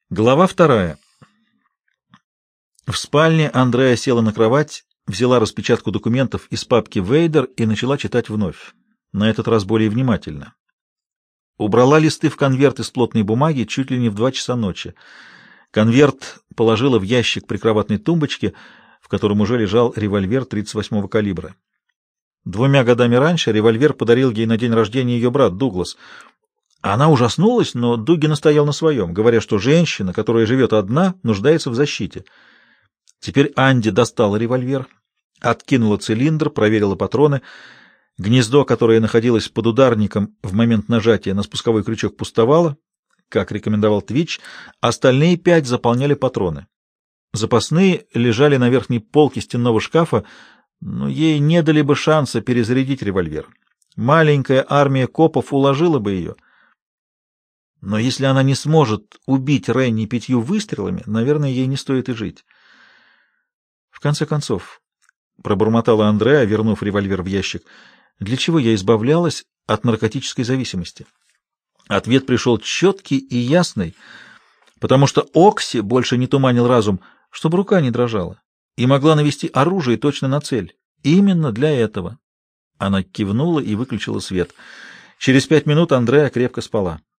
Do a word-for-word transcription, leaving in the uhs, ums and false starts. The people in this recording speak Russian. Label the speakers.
Speaker 1: Глава вторая. В спальне Андреа села на кровать, взяла распечатку документов из папки «Вейдер» и начала читать вновь, на этот раз более внимательно. Убрала листы в конверт из плотной бумаги чуть ли не в два часа ночи. Конверт положила в ящик прикроватной тумбочки, в котором уже лежал револьвер тридцать восьмого калибра. Двумя годами раньше револьвер подарил ей на день рождения ее брат Дуглас. Она ужаснулась, но Дуги настоял на своем, говоря, что женщина, которая живет одна, нуждается в защите. Теперь Анди достала револьвер, откинула цилиндр, проверила патроны. Гнездо, которое находилось под ударником в момент нажатия на спусковой крючок, пустовало, как рекомендовал Твич, остальные пять заполняли патроны. Запасные лежали на верхней полке стенного шкафа, но ей не дали бы шанса перезарядить револьвер. Маленькая армия копов уложила бы ее. Но если она не сможет убить Ренни пятью выстрелами, наверное, ей не стоит и жить. В конце концов, пробормотала Андреа, вернув револьвер в ящик, для чего я избавлялась от наркотической зависимости? Ответ пришел четкий и ясный, потому что Окси больше не туманил разум, чтобы рука не дрожала, и могла навести оружие точно на цель. Именно для этого. Она кивнула и выключила свет. Через пять минут Андреа крепко спала.